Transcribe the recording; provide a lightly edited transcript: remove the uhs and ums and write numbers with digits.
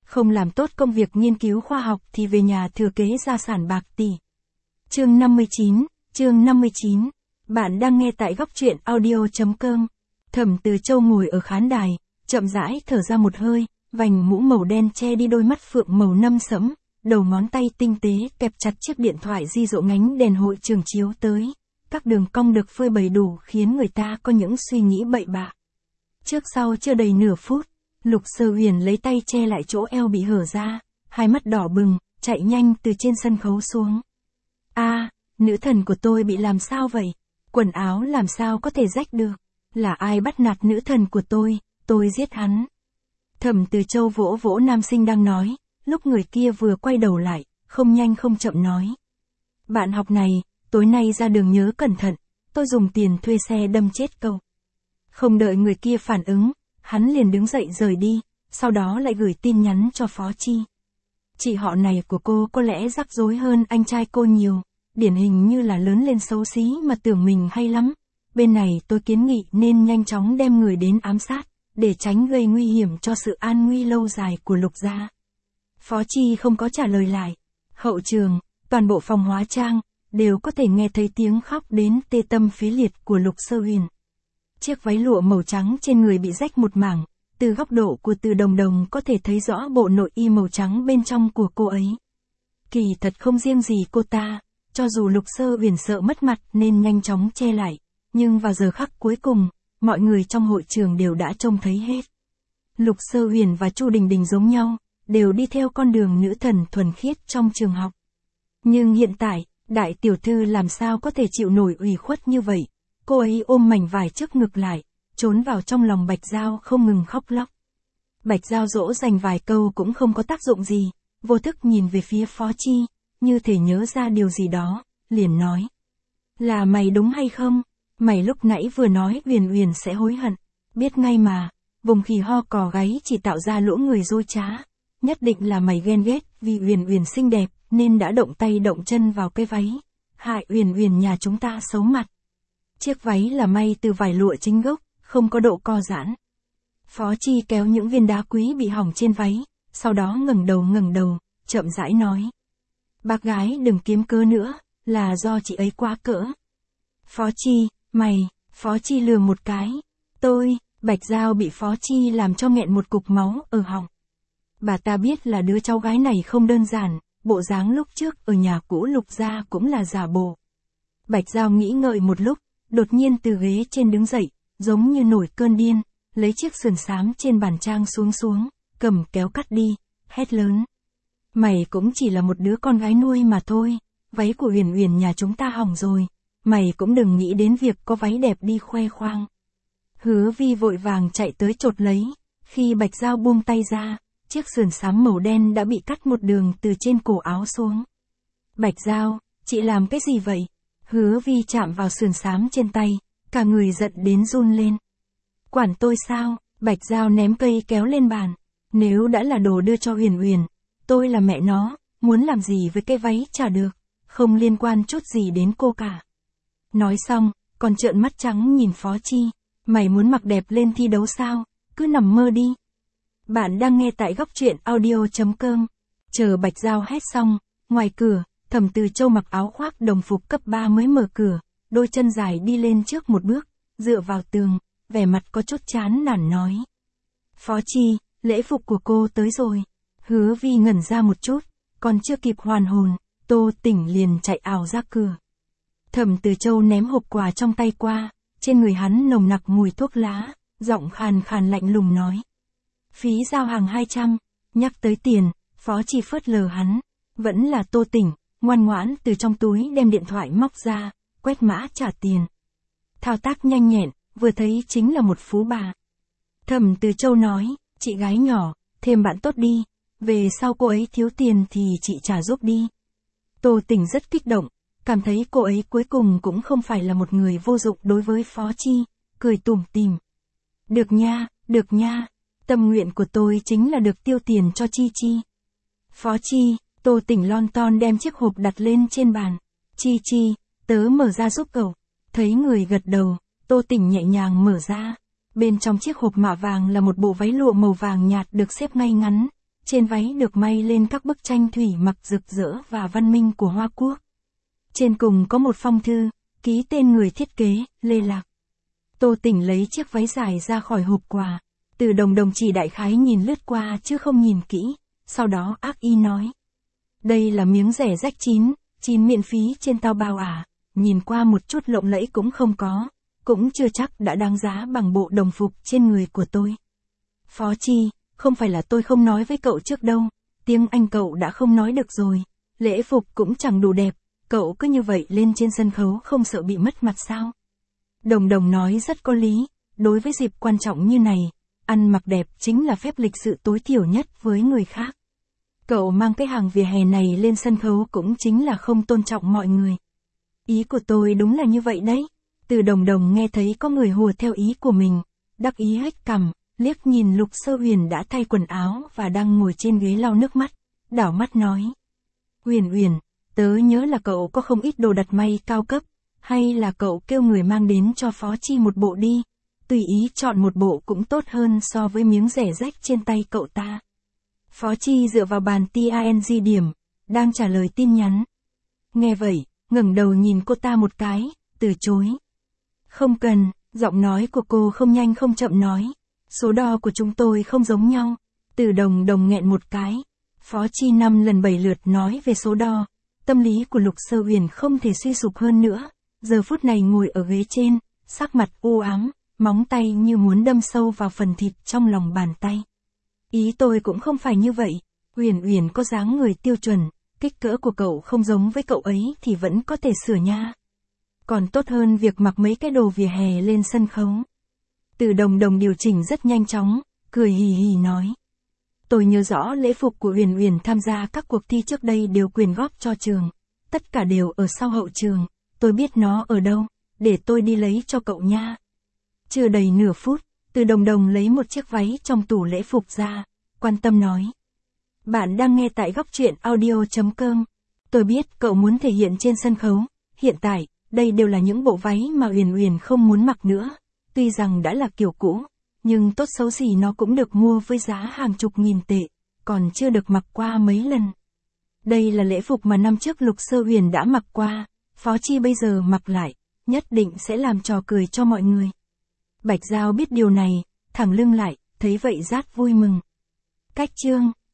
không làm tốt công việc nghiên cứu khoa học thì về nhà thừa kế gia sản bạc tỷ. Chương 59. Bạn đang nghe tại góc truyện audio.com. Thẩm Từ Châu ngồi ở khán đài, chậm rãi thở ra một hơi, vành mũ màu đen che đi đôi mắt phượng màu nâu sẫm, đầu ngón tay tinh tế kẹp chặt chiếc điện thoại di rộ ngánh đèn hội trường chiếu tới. Các đường cong được phơi bày đủ khiến người ta có những suy nghĩ bậy bạ. Trước sau chưa đầy nửa phút, Lục Sơ Huyền lấy tay che lại chỗ eo bị hở ra, hai mắt đỏ bừng, chạy nhanh từ trên sân khấu xuống. Nữ thần của tôi bị làm sao vậy? Quần áo làm sao có thể rách được? Là ai bắt nạt nữ thần của tôi giết hắn. Thẩm Từ Châu vỗ vỗ nam sinh đang nói, lúc người kia vừa quay đầu lại, không nhanh không chậm nói. Bạn học này, tối nay ra đường nhớ cẩn thận, tôi dùng tiền thuê xe đâm chết cậu. Không đợi người kia phản ứng, hắn liền đứng dậy rời đi, sau đó lại gửi tin nhắn cho Phó Chi. Chị họ này của cô có lẽ rắc rối hơn anh trai cô nhiều, điển hình như là lớn lên xấu xí mà tưởng mình hay lắm. Bên này tôi kiến nghị nên nhanh chóng đem người đến ám sát, để tránh gây nguy hiểm cho sự an nguy lâu dài của Lục gia. Phó Chi không có trả lời lại. Hậu trường, toàn bộ phòng hóa trang, đều có thể nghe thấy tiếng khóc đến tê tâm phế liệt của Lục Sơ Huyền. Chiếc váy lụa màu trắng trên người bị rách một mảng, từ góc độ của Từ Đồng Đồng có thể thấy rõ bộ nội y màu trắng bên trong của cô ấy. Kỳ thật không riêng gì cô ta, cho dù Lục Sơ Huyền sợ mất mặt nên nhanh chóng che lại, nhưng vào giờ khắc cuối cùng, mọi người trong hội trường đều đã trông thấy hết. Lục Sơ Huyền và Chu Đình Đình giống nhau, đều đi theo con đường nữ thần thuần khiết trong trường học. Nhưng hiện tại, đại tiểu thư làm sao có thể chịu nổi ủy khuất như vậy? Cô ấy ôm mảnh vải trước ngực lại, trốn vào trong lòng Bạch Giao không ngừng khóc lóc. Bạch Giao dỗ dành vài câu cũng không có tác dụng gì, vô thức nhìn về phía Phó Chi, như thể nhớ ra điều gì đó, liền nói. Là mày đúng hay không? Mày lúc nãy vừa nói Huyền Huyền sẽ hối hận, biết ngay mà, vùng khỉ ho cò gáy chỉ tạo ra lỗ người dối trá. Nhất định là mày ghen ghét vì Huyền Huyền xinh đẹp nên đã động tay động chân vào cái váy, hại Huyền Huyền nhà chúng ta xấu mặt. Chiếc váy là may từ vải lụa chính gốc, không có độ co giãn. Phó Chi kéo những viên đá quý bị hỏng trên váy, sau đó ngẩng đầu, chậm rãi nói. Bác gái đừng kiếm cớ nữa, là do chị ấy quá cỡ. Phó Chi, Phó Chi lừa một cái. Bạch Giao bị Phó Chi làm cho nghẹn một cục máu ở họng. Bà ta biết là đứa cháu gái này không đơn giản, bộ dáng lúc trước ở nhà cũ Lục gia cũng là giả bộ. Bạch Giao nghĩ ngợi một lúc, đột nhiên từ ghế trên đứng dậy, giống như nổi cơn điên, lấy chiếc sườn xám trên bàn trang xuống, cầm kéo cắt đi, hét lớn. Mày cũng chỉ là một đứa con gái nuôi mà thôi, váy của Huyền Huyền nhà chúng ta hỏng rồi, mày cũng đừng nghĩ đến việc có váy đẹp đi khoe khoang. Hứa Vi vội vàng chạy tới chộp lấy, khi Bạch Giao buông tay ra, chiếc sườn xám màu đen đã bị cắt một đường từ trên cổ áo xuống. Bạch Giao, chị làm cái gì vậy? Hứa Vi chạm vào sườn xám trên tay, cả người giận đến run lên. Quản tôi sao? Bạch Giao ném cây kéo lên bàn. Nếu đã là đồ đưa cho Huyền Huyền, tôi là mẹ nó, muốn làm gì với cái váy chả được, không liên quan chút gì đến cô cả. Nói xong, còn trợn mắt trắng nhìn Phó Chi. Mày muốn mặc đẹp lên thi đấu sao? Cứ nằm mơ đi. Bạn đang nghe tại góc truyện audio.com. Chờ Bạch Giao hét xong, ngoài cửa, Thẩm Từ Châu mặc áo khoác đồng phục cấp 3 mới mở cửa, đôi chân dài đi lên trước một bước, dựa vào tường, vẻ mặt có chút chán nản nói. Phó Chi, lễ phục của cô tới rồi. Hứa Vi ngẩn ra một chút, còn chưa kịp hoàn hồn, Tô Tỉnh liền chạy ảo ra cửa. Thẩm Từ Châu ném hộp quà trong tay qua, trên người hắn nồng nặc mùi thuốc lá, giọng khàn khàn lạnh lùng nói. Phí giao hàng 200, nhắc tới tiền, Phó Chi phớt lờ hắn, vẫn là Tô Tỉnh, ngoan ngoãn từ trong túi đem điện thoại móc ra, quét mã trả tiền. Thao tác nhanh nhẹn, vừa thấy chính là một phú bà. Thẩm Từ Châu nói, chị gái nhỏ, thêm bạn tốt đi, về sau cô ấy thiếu tiền thì chị trả giúp đi. Tô Tỉnh rất kích động, cảm thấy cô ấy cuối cùng cũng không phải là một người vô dụng đối với Phó Chi, cười tủm tỉm. Được nha, tâm nguyện của tôi chính là được tiêu tiền cho Chi Chi. Phó Chi, Tô Tỉnh lon ton đem chiếc hộp đặt lên trên bàn. Chi Chi, tớ mở ra giúp cậu. Thấy người gật đầu, Tô Tỉnh nhẹ nhàng mở ra. Bên trong chiếc hộp mạ vàng là một bộ váy lụa màu vàng nhạt được xếp ngay ngắn, trên váy được may lên các bức tranh thủy mặc rực rỡ và văn minh của Hoa Quốc. Trên cùng có một phong thư, ký tên người thiết kế, Lê Lạc. Tô Tỉnh lấy chiếc váy dài ra khỏi hộp quà. Từ Đồng Đồng chỉ đại khái nhìn lướt qua chứ không nhìn kỹ, sau đó ác ý nói. Đây là miếng rẻ rách chín miễn phí trên Taobao à, nhìn qua một chút lộng lẫy cũng không có, cũng chưa chắc đã đáng giá bằng bộ đồng phục trên người của tôi. Phó Chi, không phải là tôi không nói với cậu trước đâu, tiếng Anh cậu đã không nói được rồi, lễ phục cũng chẳng đủ đẹp, cậu cứ như vậy lên trên sân khấu không sợ bị mất mặt sao? Đồng Đồng nói rất có lý, đối với dịp quan trọng như này, ăn mặc đẹp chính là phép lịch sự tối thiểu nhất với người khác. Cậu mang cái hàng vỉa hè này lên sân khấu cũng chính là không tôn trọng mọi người. Ý của tôi đúng là như vậy đấy. Từ Đồng Đồng nghe thấy có người hùa theo ý của mình, đắc ý hếch cằm, liếc nhìn Lục Sơ Huyền đã thay quần áo và đang ngồi trên ghế lau nước mắt, đảo mắt nói. Huyền Huyền, tớ nhớ là cậu có không ít đồ đặt may cao cấp, hay là cậu kêu người mang đến cho Phó Chi một bộ đi, tùy ý chọn một bộ cũng tốt hơn so với miếng rẻ rách trên tay cậu ta. Phó Chi dựa vào bàn TING điểm, đang trả lời tin nhắn. Nghe vậy, ngẩng đầu nhìn cô ta một cái, từ chối. Không cần, giọng nói của cô không nhanh không chậm nói. Số đo của chúng tôi không giống nhau. Từ Đồng Đồng nghẹn một cái. Phó Chi 5 lần 7 lượt nói về số đo. Tâm lý của Lục Sơ Huyền không thể suy sụp hơn nữa. Giờ phút này ngồi ở ghế trên, sắc mặt u ám, móng tay như muốn đâm sâu vào phần thịt trong lòng bàn tay. Ý tôi cũng không phải như vậy. Huyền Huyền có dáng người tiêu chuẩn, kích cỡ của cậu không giống với cậu ấy thì vẫn có thể sửa nha. Còn tốt hơn việc mặc mấy cái đồ vỉa hè lên sân khấu. Từ Đồng Đồng điều chỉnh rất nhanh chóng, cười hì hì nói. Tôi nhớ rõ lễ phục của Huyền Huyền tham gia các cuộc thi trước đây đều quyên góp cho trường. Tất cả đều ở sau hậu trường, tôi biết nó ở đâu, để tôi đi lấy cho cậu nha. Chưa đầy nửa phút, Từ Đồng Đồng lấy một chiếc váy trong tủ lễ phục ra, quan tâm nói. Bạn đang nghe tại góc truyện audio.com. Tôi biết cậu muốn thể hiện trên sân khấu, hiện tại, đây đều là những bộ váy mà Huyền Huyền không muốn mặc nữa. Tuy rằng đã là kiểu cũ, nhưng tốt xấu gì nó cũng được mua với giá hàng chục nghìn tệ, còn chưa được mặc qua mấy lần. Đây là lễ phục mà năm trước Lục Sơ Huyền đã mặc qua, Phó Chi bây giờ mặc lại, nhất định sẽ làm trò cười cho mọi người. Bạch Giao biết điều này, thẳng lưng lại, thấy vậy rát vui mừng. Cách chương